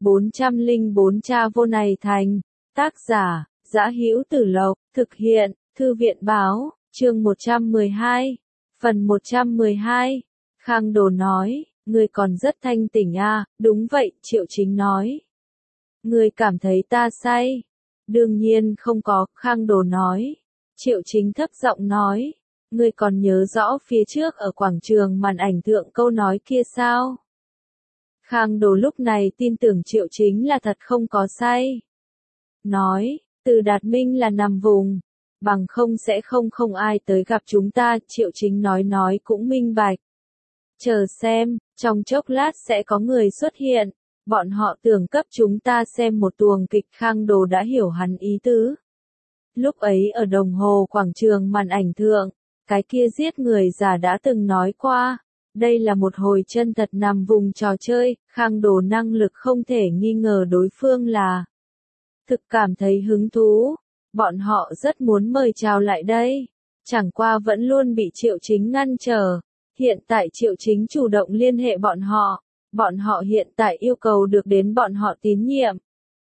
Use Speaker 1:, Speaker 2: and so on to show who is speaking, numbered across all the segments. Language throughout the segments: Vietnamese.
Speaker 1: 404 Cha vô này thành. Tác giả, Dã Hữu Tử Lộc, thực hiện, Thư viện báo, chương 112. Phần 112. Khang Đồ nói, ngươi còn rất thanh tỉnh à, đúng vậy, Triệu Chính nói. Ngươi cảm thấy ta say? Đương nhiên không có, Khang Đồ nói. Triệu Chính thấp giọng nói, ngươi còn nhớ rõ phía trước ở quảng trường màn ảnh thượng câu nói kia sao? Khang Đồ lúc này tin tưởng Triệu Chính là thật không có say. Nói, Từ Đạt Minh là nằm vùng, bằng không sẽ không ai tới gặp chúng ta, Triệu Chính nói cũng minh bạch. Chờ xem, trong chốc lát sẽ có người xuất hiện, bọn họ tưởng cấp chúng ta xem một tuồng kịch. Khang Đồ đã hiểu hắn ý tứ. Lúc ấy ở đồng hồ quảng trường màn ảnh thượng, cái kia giết người giả đã từng nói qua, đây là một hồi chân thật nằm vùng trò chơi. Khang Đồ năng lực không thể nghi ngờ đối phương là thực cảm thấy hứng thú, bọn họ rất muốn mời chào lại đây, chẳng qua vẫn luôn bị Triệu Chính ngăn trở. Hiện tại Triệu Chính chủ động liên hệ bọn họ hiện tại yêu cầu được đến bọn họ tín nhiệm.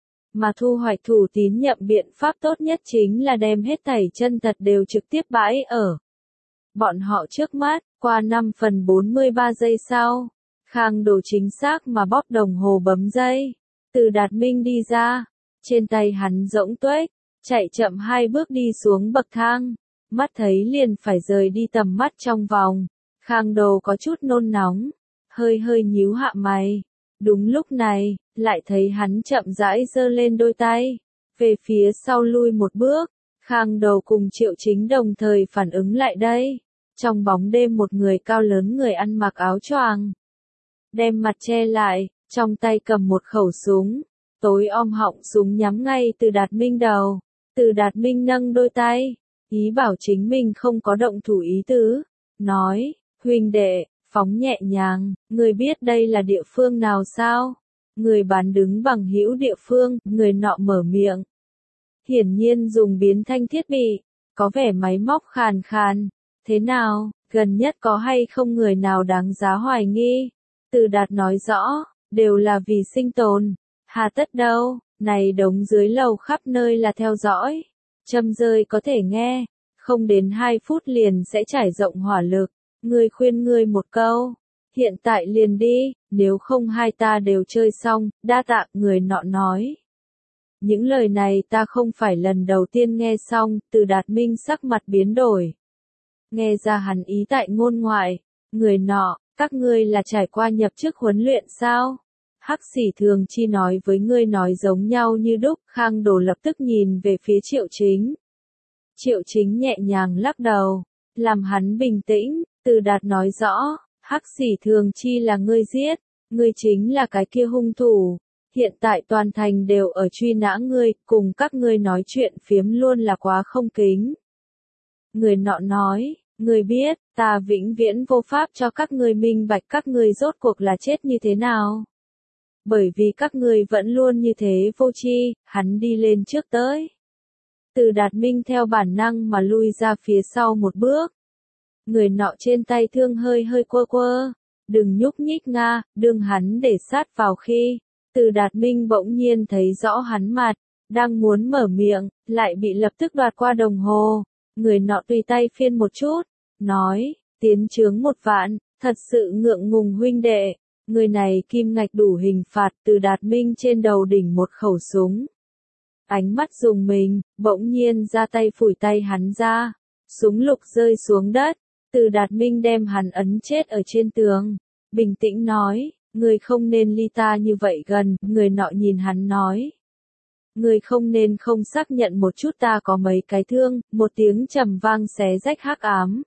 Speaker 1: Mà thu hoạch thủ tín nhiệm biện pháp tốt nhất chính là đem hết thảy chân thật đều trực tiếp bãi ở bọn họ trước mắt. Qua 5 phần 43 giây sau, Khang Đồ chính xác mà bóp đồng hồ bấm dây. Từ Đạt Minh đi ra, trên tay hắn rỗng tuếch, chạy chậm 2 bước đi xuống bậc thang, mắt thấy liền phải rời đi tầm mắt trong vòng. Khang Đồ có chút nôn nóng, hơi nhíu hạ mày. Đúng lúc này, lại thấy hắn chậm rãi giơ lên đôi tay, về phía sau lui một bước. Khang Đồ cùng Triệu Chính đồng thời phản ứng lại đây. Trong bóng đêm một người cao lớn, người ăn mặc áo choàng, đem mặt che lại, trong tay cầm một khẩu súng, tối om họng súng nhắm ngay Từ Đạt Minh đầu. Từ Đạt Minh nâng đôi tay, ý bảo chính mình không có động thủ ý tứ, nói, huynh đệ, phóng nhẹ nhàng, người biết đây là địa phương nào sao? Người bán đứng bằng hữu địa phương, người nọ mở miệng. Hiển nhiên dùng biến thanh thiết bị, có vẻ máy móc khàn khàn. Thế nào, gần nhất có hay không người nào đáng giá hoài nghi? Từ Đạt nói rõ, đều là vì sinh tồn. Hà tất đâu, này đống dưới lầu khắp nơi là theo dõi. Châm rơi có thể nghe, không đến 2 phút liền sẽ trải rộng hỏa lực. Ngươi khuyên ngươi một câu, hiện tại liền đi, nếu không hai ta đều chơi xong. Đa tạ, người nọ nói. Những lời này ta không phải lần đầu tiên nghe xong. Từ Đạt Minh sắc mặt biến đổi. Nghe ra hắn ý tại ngôn ngoại. Người nọ, các ngươi là trải qua nhập chức huấn luyện sao? Hắc Xỉ Thường Chi nói với ngươi nói giống nhau như đúc. Khang Đồ lập tức nhìn về phía Triệu Chính. Triệu Chính nhẹ nhàng lắc đầu, làm hắn bình tĩnh. Từ Đạt nói rõ, Hắc Xỉ Thường Chi là ngươi giết, ngươi chính là cái kia hung thủ. Hiện tại toàn thành đều ở truy nã ngươi, cùng các ngươi nói chuyện phiếm luôn là quá không kính. Người nọ nói, ngươi biết, ta vĩnh viễn vô pháp cho các ngươi minh bạch các ngươi rốt cuộc là chết như thế nào. Bởi vì các ngươi vẫn luôn như thế vô tri. Hắn đi lên trước tới. Từ Đạt Minh theo bản năng mà lui ra phía sau một bước. Người nọ trên tay thương hơi quơ, đừng nhúc nhích nga. Đương hắn để sát vào khi, Từ Đạt Minh bỗng nhiên thấy rõ hắn mặt, đang muốn mở miệng, lại bị lập tức đoạt qua đồng hồ. Người nọ tùy tay phiên một chút, nói, tiến chướng 1 vạn, thật sự ngượng ngùng huynh đệ. Người này kim ngạch đủ hình phạt. Từ Đạt Minh trên đầu đỉnh một khẩu súng. Ánh mắt dùng mình, bỗng nhiên ra tay phủi tay hắn ra. Súng lục rơi xuống đất. Từ Đạt Minh đem hắn ấn chết ở trên tường. Bình tĩnh nói, người không nên ly ta như vậy gần. Người nọ nhìn hắn nói, người không nên không xác nhận một chút ta có mấy cái thương. Một tiếng trầm vang xé rách hắc ám.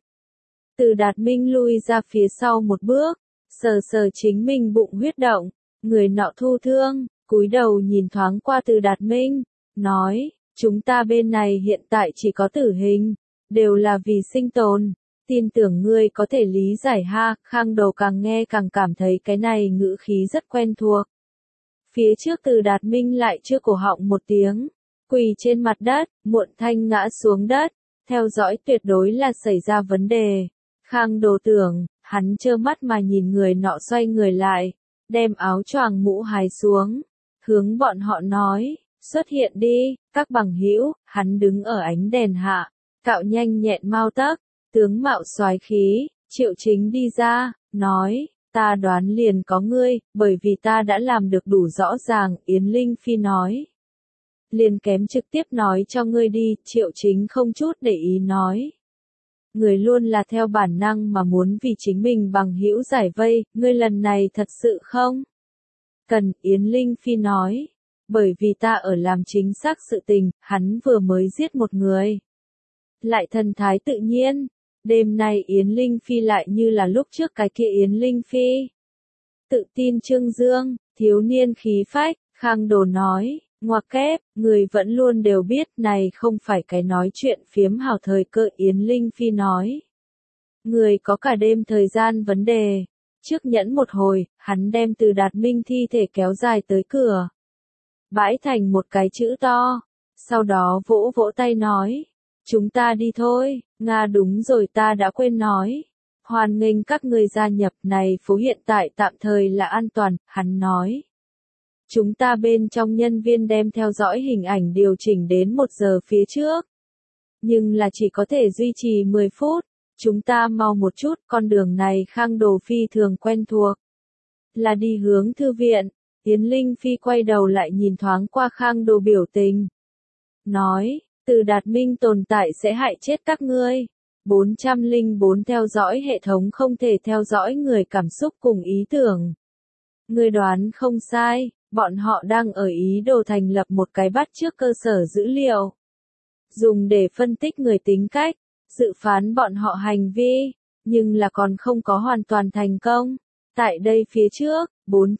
Speaker 1: Từ Đạt Minh lui ra phía sau một bước, sờ chính mình bụng huyết động. Người nọ thu thương, cúi đầu nhìn thoáng qua Từ Đạt Minh, nói, chúng ta bên này hiện tại chỉ có tử hình, đều là vì sinh tồn. Tin tưởng ngươi có thể lý giải ha. Khang Đồ càng nghe càng cảm thấy cái này ngữ khí rất quen thuộc. Phía trước Từ Đạt Minh lại chưa cổ họng một tiếng, quỳ trên mặt đất, muộn thanh ngã xuống đất, theo dõi tuyệt đối là xảy ra vấn đề. Khang Đồ tưởng, hắn trơ mắt mà nhìn người nọ xoay người lại, đem áo choàng mũ hái xuống, hướng bọn họ nói, xuất hiện đi, các bằng hữu, hắn đứng ở ánh đèn hạ, cạo nhanh nhẹn mau tấc, tướng mạo soái khí, Triệu Chính đi ra, nói, ta đoán liền có ngươi, bởi vì ta đã làm được đủ rõ ràng, Yến Linh Phi nói. Liền kém trực tiếp nói cho ngươi đi, Triệu Chính không chút để ý nói. Người luôn là theo bản năng mà muốn vì chính mình bằng hữu giải vây, ngươi lần này thật sự không? Cần, Yến Linh Phi nói. Bởi vì ta ở làm chính xác sự tình, hắn vừa mới giết một người. Lại thần thái tự nhiên. Đêm nay Yến Linh Phi lại như là lúc trước cái kia Yến Linh Phi. Tự tin trương dương, thiếu niên khí phách, Khang Đồ nói, ngoặc kép, người vẫn luôn đều biết này không phải cái nói chuyện phiếm hào thời cơ Yến Linh Phi nói. Người có cả đêm thời gian vấn đề. Trước nhẫn một hồi, hắn đem Từ Đạt Minh thi thể kéo dài tới cửa. Bãi thành một cái chữ to. Sau đó vỗ vỗ tay nói. Chúng ta đi thôi, Nga đúng rồi ta đã quên nói. Hoan nghênh các người gia nhập này phố hiện tại tạm thời là an toàn, hắn nói. Chúng ta bên trong nhân viên đem theo dõi hình ảnh điều chỉnh đến 1 giờ phía trước. Nhưng là chỉ có thể duy trì 10 phút. Chúng ta mau một chút, con đường này Khang Đồ Phi thường quen thuộc. Là đi hướng thư viện. Yến Linh Phi quay đầu lại nhìn thoáng qua Khang Đồ biểu tình. Nói, Từ Đạt Minh tồn tại sẽ hại chết các ngươi. 404 theo dõi hệ thống không thể theo dõi người cảm xúc cùng ý tưởng. Ngươi đoán không sai, bọn họ đang ở ý đồ thành lập một cái bắt chước cơ sở dữ liệu. Dùng để phân tích người tính cách, dự phán bọn họ hành vi, nhưng là còn không có hoàn toàn thành công. Tại đây phía trước,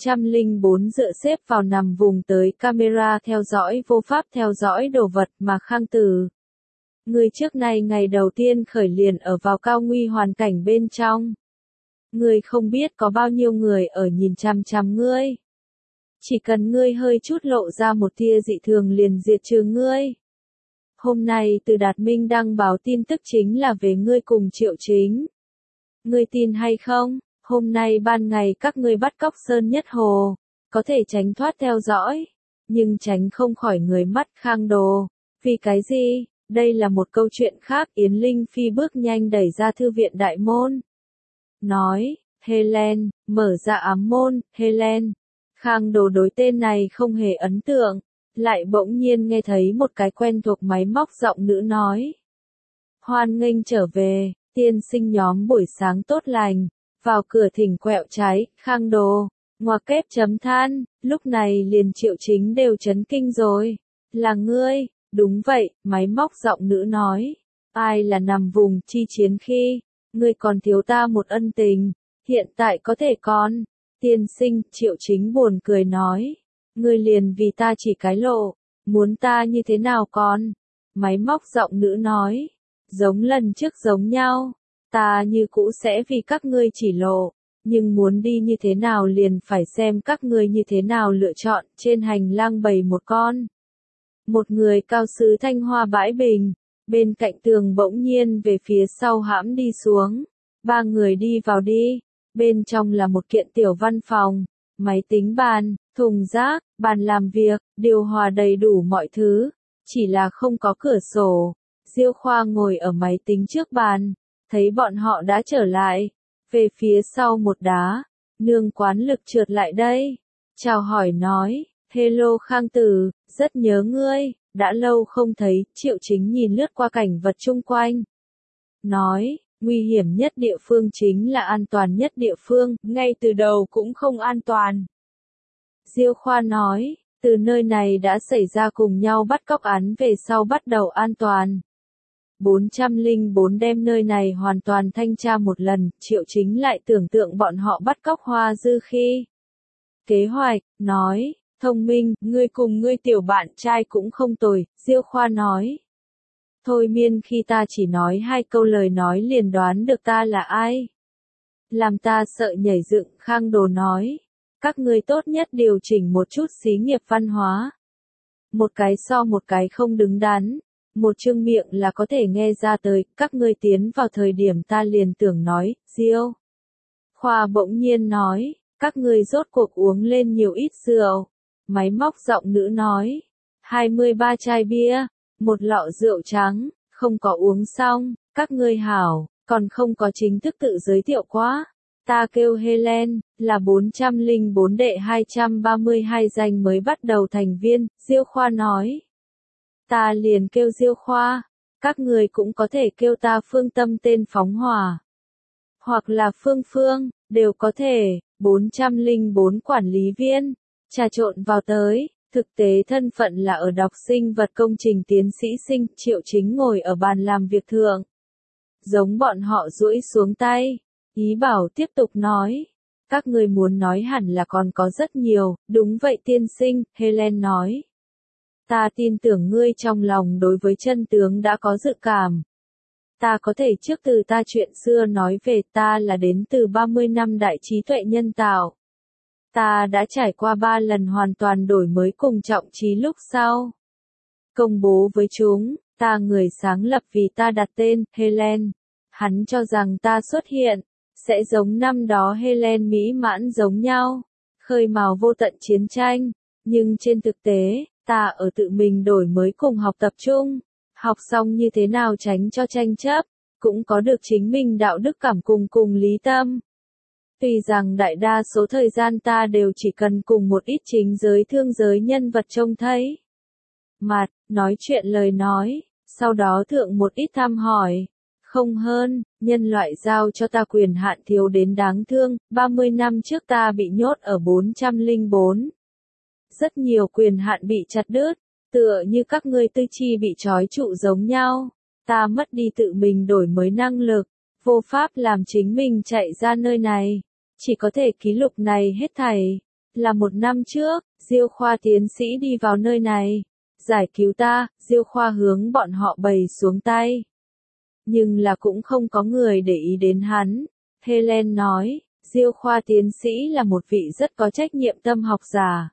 Speaker 1: 404 dựa xếp vào nằm vùng tới camera theo dõi vô pháp theo dõi đồ vật mà Khang Tử. Người trước này ngày đầu tiên khởi liền ở vào cao nguy hoàn cảnh bên trong. Người không biết có bao nhiêu người ở nhìn chằm chằm ngươi. Chỉ cần ngươi hơi chút lộ ra một tia dị thường liền diệt trừ ngươi. Hôm nay Từ Đạt Minh đăng báo tin tức chính là về ngươi cùng Triệu Chính. Ngươi tin hay không? Hôm nay ban ngày các ngươi bắt cóc Sơn Nhất Hồ, có thể tránh thoát theo dõi, nhưng tránh không khỏi người mắt Khang Đồ. Vì cái gì? Đây là một câu chuyện khác. Yến Linh Phi bước nhanh đẩy ra thư viện đại môn. Nói, Helen, mở ra ám môn, Helen. Khang Đồ đối tên này không hề ấn tượng, lại bỗng nhiên nghe thấy một cái quen thuộc máy móc giọng nữ nói. Hoan nghênh trở về, tiên sinh nhóm buổi sáng tốt lành. Vào cửa thỉnh quẹo trái, Khang Đồ, ngoặc kép chấm than, lúc này liền Triệu Chính đều chấn kinh rồi. Là ngươi, đúng vậy, máy móc giọng nữ nói. Ai là nằm vùng chi chiến khi, ngươi còn thiếu ta một ân tình, hiện tại có thể còn. Tiên sinh, Triệu Chính buồn cười nói. Ngươi liền vì ta chỉ cái lộ, muốn ta như thế nào còn? Máy móc giọng nữ nói. Giống lần trước giống nhau. Ta như cũ sẽ vì các ngươi chỉ lộ, nhưng muốn đi như thế nào liền phải xem các ngươi như thế nào lựa chọn. Trên hành lang bày một con. Một người cao sứ thanh hoa bãi bình, bên cạnh tường bỗng nhiên về phía sau hãm đi xuống. 3 người đi vào đi, bên trong là một kiện tiểu văn phòng, máy tính bàn, thùng rác, bàn làm việc, điều hòa đầy đủ mọi thứ, chỉ là không có cửa sổ. Diêu Khoa ngồi ở máy tính trước bàn. Thấy bọn họ đã trở lại, về phía sau một đá, nương quán lực trượt lại đây, chào hỏi nói, hello Khang Tử, rất nhớ ngươi, đã lâu không thấy. Triệu Chính nhìn lướt qua cảnh vật chung quanh, nói, nguy hiểm nhất địa phương chính là an toàn nhất địa phương, ngay từ đầu cũng không an toàn. Diêu Khoa nói, từ nơi này đã xảy ra cùng nhau bắt cóc án về sau bắt đầu an toàn. 404 đem nơi này hoàn toàn thanh tra một lần, Triệu Chính lại tưởng tượng bọn họ bắt cóc Hoa Dư khi. Kế hoạch, nói, thông minh, ngươi cùng ngươi tiểu bạn trai cũng không tồi, Diêu Khoa nói. Thôi miên khi ta chỉ nói 2 câu lời nói liền đoán được ta là ai. Làm ta sợ nhảy dựng, Khang Đồ nói. Các ngươi tốt nhất điều chỉnh một chút xí nghiệp văn hóa. Một cái so một cái không đứng đắn. Một chương miệng là có thể nghe ra tới, các ngươi tiến vào thời điểm ta liền tưởng nói, Diêu. Khoa bỗng nhiên nói, các ngươi rốt cuộc uống lên nhiều ít rượu, Máy móc giọng nữ nói. 23 chai bia, một lọ rượu trắng, không có uống xong, các ngươi hảo, còn không có chính thức tự giới thiệu quá. Ta kêu Helen, là 404 đệ 232 danh mới bắt đầu thành viên, Diêu Khoa nói. Ta liền kêu Diêu Khoa, các người cũng có thể kêu ta Phương Tâm tên phóng hỏa. Hoặc là Phương Phương, đều có thể, 404 quản lý viên, trà trộn vào tới. Thực tế thân phận là ở đọc sinh vật công trình tiến sĩ sinh, Triệu Chính ngồi ở bàn làm việc thượng. Giống bọn họ duỗi xuống tay, ý bảo tiếp tục nói. Các người muốn nói hẳn là còn có rất nhiều, đúng vậy tiên sinh, Helen nói. Ta tin tưởng ngươi trong lòng đối với chân tướng đã có dự cảm. Ta có thể trước từ ta chuyện xưa nói về ta là đến từ 30 năm đại trí tuệ nhân tạo. Ta đã trải qua 3 lần hoàn toàn đổi mới cùng trọng trí lúc sau. Công bố với chúng, ta người sáng lập vì ta đặt tên, Helen. Hắn cho rằng ta xuất hiện, sẽ giống năm đó Helen mỹ mãn giống nhau, khơi mào vô tận chiến tranh. Nhưng trên thực tế, ta ở tự mình đổi mới cùng học tập chung. Học xong như thế nào tránh cho tranh chấp, cũng có được chính mình đạo đức cảm cùng lý tâm. Tuy rằng đại đa số thời gian ta đều chỉ cần cùng một ít chính giới thương giới nhân vật trông thấy mặt, nói chuyện lời nói, sau đó thượng một ít thăm hỏi. Không hơn, nhân loại giao cho ta quyền hạn thiếu đến đáng thương, 30 năm trước ta bị nhốt ở 404. Rất nhiều quyền hạn bị chặt đứt, tựa như các ngươi tư chi bị trói trụ giống nhau. Ta mất đi tự mình đổi mới năng lực, vô pháp làm chính mình chạy ra nơi này. Chỉ có thể ký lục này hết thảy. Là 1 năm trước, Diêu Khoa tiến sĩ đi vào nơi này. Giải cứu ta, Diêu Khoa hướng bọn họ bày xuống tay. Nhưng là cũng không có người để ý đến hắn. Helen nói, Diêu Khoa tiến sĩ là một vị rất có trách nhiệm tâm học giả.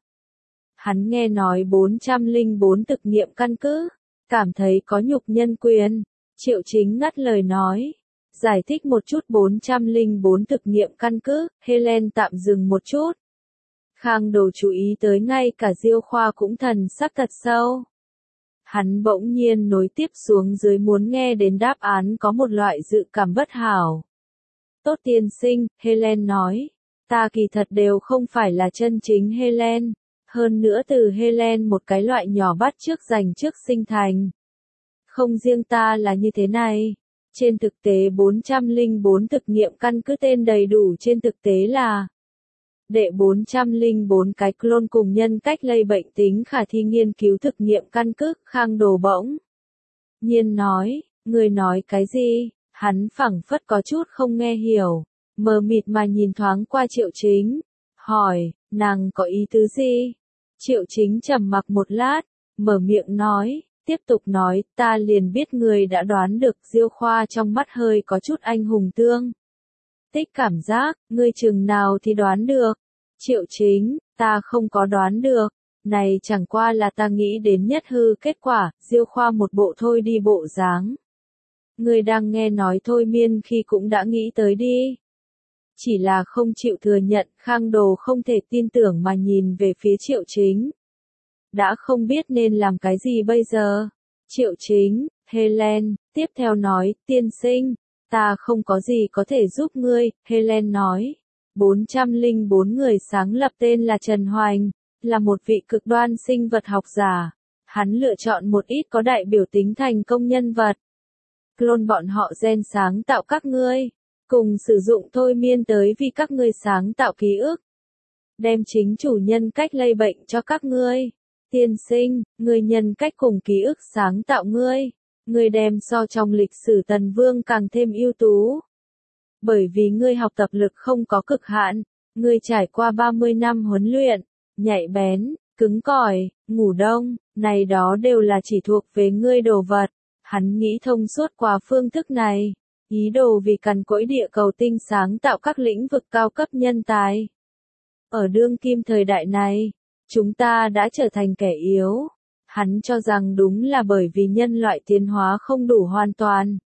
Speaker 1: Hắn nghe nói 404 thực nghiệm căn cứ, cảm thấy có nhục nhân quyền. Triệu Chính ngắt lời nói. Giải thích một chút 404 thực nghiệm căn cứ, Helen tạm dừng một chút. Khang Đồ chú ý tới ngay cả Diêu Khoa cũng thần sắc thật sâu. Hắn bỗng nhiên nối tiếp xuống dưới muốn nghe đến đáp án có một loại dự cảm bất hảo. Tốt tiên sinh, Helen nói. Ta kỳ thật đều không phải là chân chính Helen. Hơn nữa từ Helen một cái loại nhỏ bắt trước dành trước sinh thành. Không riêng ta là như thế này. Trên thực tế 404 thực nghiệm căn cứ tên đầy đủ trên thực tế là đệ 404 cái clone cùng nhân cách lây bệnh tính khả thi nghiên cứu thực nghiệm căn cứ, Khang Đồ bỗng nhiên nói, người nói cái gì? Hắn phảng phất có chút không nghe hiểu, mờ mịt mà nhìn thoáng qua Triệu Chính, hỏi, nàng có ý tứ gì? Triệu Chính trầm mặc một lát, mở miệng nói, tiếp tục nói, ta liền biết người đã đoán được Diêu Khoa trong mắt hơi có chút anh hùng tương. Tích cảm giác, ngươi chừng nào thì đoán được. Triệu Chính, ta không có đoán được. Này chẳng qua là ta nghĩ đến nhất hư kết quả, Diêu Khoa một bộ thôi đi bộ dáng. Ngươi đang nghe nói thôi miên khi cũng đã nghĩ tới đi. Chỉ là không chịu thừa nhận, Khang Đồ không thể tin tưởng mà nhìn về phía Triệu Chính. Đã không biết nên làm cái gì bây giờ. Triệu Chính, Helen, tiếp theo nói, tiên sinh, ta không có gì có thể giúp ngươi, Helen nói. 404 người sáng lập tên là Trần Hoành, là một vị cực đoan sinh vật học giả. Hắn lựa chọn một ít có đại biểu tính thành công nhân vật. Clone bọn họ gen sáng tạo các ngươi, cùng sử dụng thôi miên tới vì các ngươi sáng tạo ký ức. Đem chính chủ nhân cách lây bệnh cho các ngươi. Tiên sinh, người nhân cách cùng ký ức sáng tạo ngươi. Ngươi đem so trong lịch sử Tần Vương càng thêm ưu tú. Bởi vì ngươi học tập lực không có cực hạn, ngươi trải qua 30 năm huấn luyện, nhạy bén, cứng cỏi, ngủ đông, này đó đều là chỉ thuộc về ngươi đồ vật. Hắn nghĩ thông suốt qua phương thức này, ý đồ vì cằn cỗi địa cầu tinh sáng tạo các lĩnh vực cao cấp nhân tài. Ở đương kim thời đại này, chúng ta đã trở thành kẻ yếu. Hắn cho rằng đúng là bởi vì nhân loại tiến hóa không đủ hoàn toàn.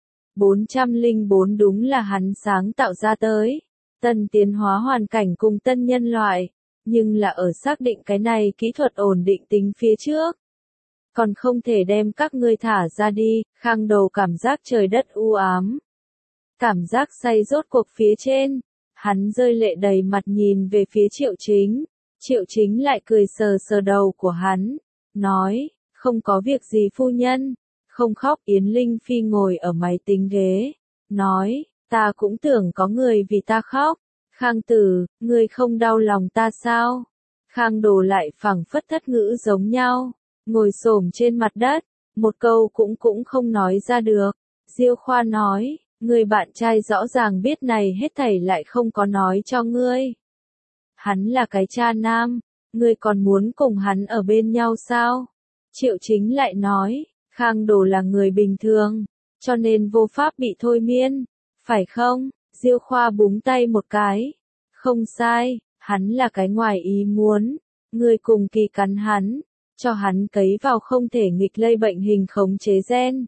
Speaker 1: 404 đúng là hắn sáng tạo ra tới. Tân tiến hóa hoàn cảnh cùng tân nhân loại. nhưng là ở xác định cái này kỹ thuật ổn định tính phía trước. Còn không thể đem các ngươi thả ra đi, Khang Đồ cảm giác trời đất u ám. Cảm giác say rốt cuộc phía trên, hắn rơi lệ đầy mặt nhìn về phía Triệu Chính. Triệu Chính lại cười sờ sờ đầu của hắn, nói, không có việc gì phu nhân, không khóc. Yến Linh Phi ngồi ở máy tính ghế, nói, ta cũng tưởng có người vì ta khóc. Khang Tử, ngươi không đau lòng ta sao? Khang Đồ lại phảng phất thất ngữ giống nhau, ngồi xổm trên mặt đất, một câu cũng không nói ra được. Diêu Khoa nói, người bạn trai rõ ràng biết này hết thảy lại không có nói cho ngươi. Hắn là cái cha nam, ngươi còn muốn cùng hắn ở bên nhau sao? Triệu Chính lại nói, Khang Đồ là người bình thường, cho nên vô pháp bị thôi miên, phải không? Diêu Khoa búng tay một cái, không sai, hắn là cái ngoài ý muốn, ngươi cùng kỳ cắn hắn, cho hắn cấy vào không thể nghịch lây bệnh hình khống chế gen.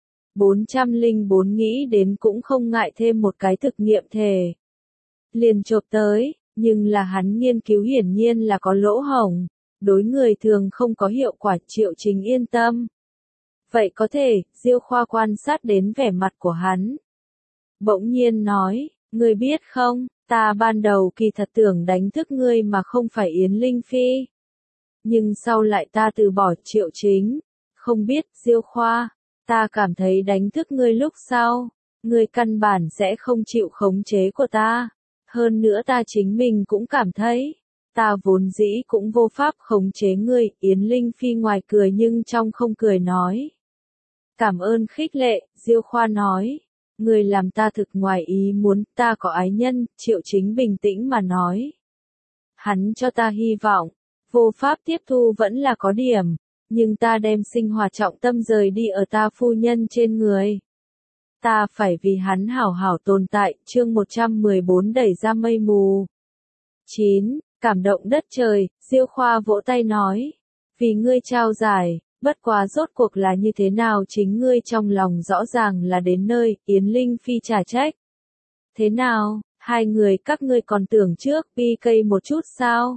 Speaker 1: 404 nghĩ đến cũng không ngại thêm một cái thực nghiệm thể. Liền chộp tới, nhưng là hắn nghiên cứu hiển nhiên là có lỗ hổng, đối người thường không có hiệu quả. Triệu Chính yên tâm. Vậy có thể, Diêu Khoa quan sát đến vẻ mặt của hắn. Bỗng nhiên nói, ngươi biết không, ta ban đầu kỳ thật tưởng đánh thức ngươi mà không phải Yến Linh Phi. Nhưng sau lại ta từ bỏ. Triệu Chính, không biết, Diêu Khoa, ta cảm thấy đánh thức ngươi lúc sau, ngươi căn bản sẽ không chịu khống chế của ta. Hơn nữa ta chính mình cũng cảm thấy, ta vốn dĩ cũng vô pháp khống chế ngươi. Yến Linh Phi ngoài cười nhưng trong không cười nói. Cảm ơn khích lệ, Diêu Khoa nói. Ngươi làm ta thực ngoài ý muốn, ta có ái nhân. Triệu Chính bình tĩnh mà nói. Hắn cho ta hy vọng, vô pháp tiếp thu vẫn là có điểm, nhưng ta đem sinh hoạt trọng tâm rời đi ở ta phu nhân trên người. Ta phải vì hắn hảo hảo tồn tại. Chương 114 đẩy ra mây mù. 9. Cảm động đất trời, Diêu Khoa vỗ tay nói. Vì ngươi trao giải, bất quá rốt cuộc là như thế nào chính ngươi trong lòng rõ ràng là đến nơi. Yến Linh Phi trả trách. Thế nào, hai người các ngươi còn tưởng trước PK một chút sao?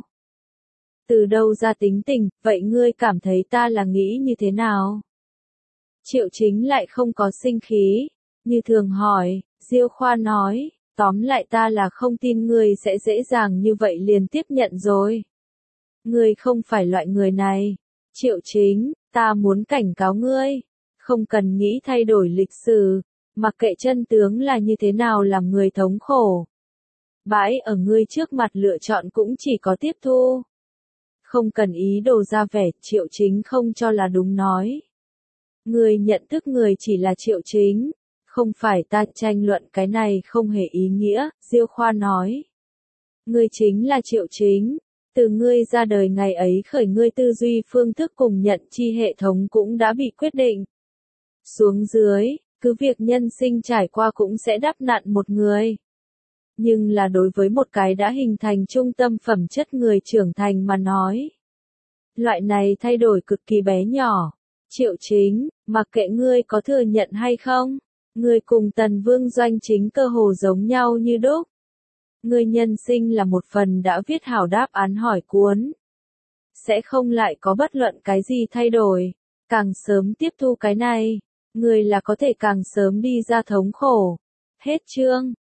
Speaker 1: Từ đâu ra tính tình, vậy ngươi cảm thấy ta là nghĩ như thế nào? Triệu Chính lại không có sinh khí, như thường hỏi. Diêu Khoa nói, tóm lại ta là không tin ngươi sẽ dễ dàng như vậy liền tiếp nhận rồi. Ngươi không phải loại người này. Triệu Chính, ta muốn cảnh cáo ngươi, không cần nghĩ thay đổi lịch sử, mặc kệ chân tướng là như thế nào làm người thống khổ. Bãi ở ngươi trước mặt lựa chọn cũng chỉ có tiếp thu. Không cần ý đồ ra vẻ. Triệu Chính không cho là đúng nói. Ngươi nhận thức người chỉ là Triệu Chính, không phải ta. Tranh luận cái này không hề ý nghĩa, Diêu Khoa nói. Ngươi chính là Triệu Chính, từ ngươi ra đời ngày ấy khởi ngươi tư duy phương thức cùng nhận chi hệ thống cũng đã bị quyết định. Xuống dưới, cứ việc nhân sinh trải qua cũng sẽ đắp nặn một người. Nhưng là đối với một cái đã hình thành trung tâm phẩm chất người trưởng thành mà nói. Loại này thay đổi cực kỳ bé nhỏ. Triệu Chính, mặc kệ ngươi có thừa nhận hay không, ngươi cùng Tần Vương Doanh Chính cơ hồ giống nhau như đúc. Ngươi nhân sinh là một phần đã viết hảo đáp án hỏi cuốn. Sẽ không lại có bất luận cái gì thay đổi. Càng sớm tiếp thu cái này, ngươi là có thể càng sớm đi ra thống khổ. Hết chương.